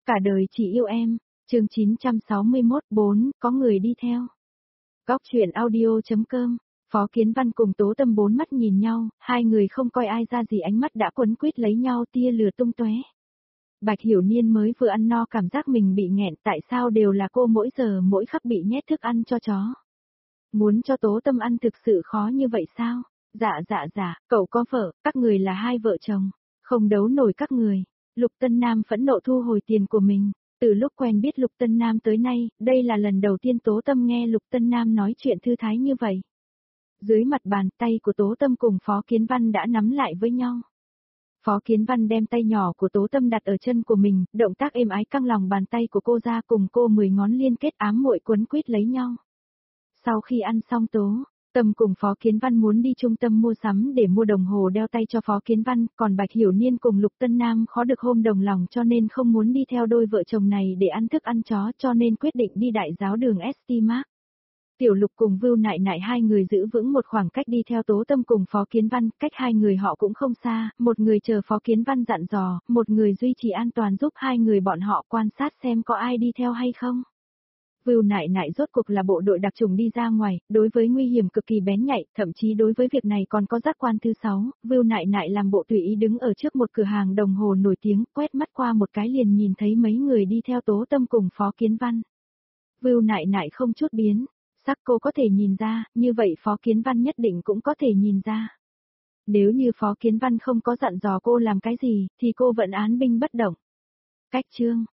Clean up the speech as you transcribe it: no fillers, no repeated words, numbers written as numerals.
Cả đời chỉ yêu em, chương 961, 4, có người đi theo. Góc chuyện audio.com, Phó Kiến Văn cùng Tố Tâm bốn mắt nhìn nhau, hai người không coi ai ra gì ánh mắt đã quấn quýt lấy nhau tia lửa tung tóe. Bạch Hiểu Niên mới vừa ăn no cảm giác mình bị nghẹn, tại sao đều là cô mỗi giờ mỗi khắc bị nhét thức ăn cho chó. Muốn cho Tố Tâm ăn thực sự khó như vậy sao? Dạ, cậu có vợ, các người là hai vợ chồng, không đấu nổi các người. Lục Tân Nam phẫn nộ thu hồi tiền của mình. Từ lúc quen biết Lục Tân Nam tới nay, đây là lần đầu tiên Tố Tâm nghe Lục Tân Nam nói chuyện thư thái như vậy. Dưới mặt bàn tay của Tố Tâm cùng Phó Kiến Văn đã nắm lại với nhau. Phó Kiến Văn đem tay nhỏ của Tố Tâm đặt ở chân của mình, động tác êm ái căng lòng bàn tay của cô ra cùng cô 10 ngón liên kết ám muội quấn quýt lấy nhau. Sau khi ăn xong Tố Tâm cùng Phó Kiến Văn muốn đi trung tâm mua sắm để mua đồng hồ đeo tay cho Phó Kiến Văn, còn Bạch Hiểu Niên cùng Lục Tân Nam khó được hôm đồng lòng cho nên không muốn đi theo đôi vợ chồng này để ăn thức ăn chó cho nên quyết định đi đại giáo đường ST Mark. Tiểu Lục cùng Vưu Nại Nại hai người giữ vững một khoảng cách đi theo Tố Tâm cùng Phó Kiến Văn, cách hai người họ cũng không xa, một người chờ Phó Kiến Văn dặn dò, một người duy trì an toàn giúp hai người bọn họ quan sát xem có ai đi theo hay không. Vưu Nại Nại rốt cuộc là bộ đội đặc chủng đi ra ngoài, đối với nguy hiểm cực kỳ bén nhạy, thậm chí đối với việc này còn có giác quan thứ 6, Vưu Nại Nại làm bộ tùy ý đứng ở trước một cửa hàng đồng hồ nổi tiếng, quét mắt qua một cái liền nhìn thấy mấy người đi theo Tố Tâm cùng Phó Kiến Văn. Vưu Nại Nại không chút biến sắc cô có thể nhìn ra, như vậy Phó Kiến Văn nhất định cũng có thể nhìn ra. Nếu như Phó Kiến Văn không có dặn dò cô làm cái gì, thì cô vẫn án binh bất động. Cách chương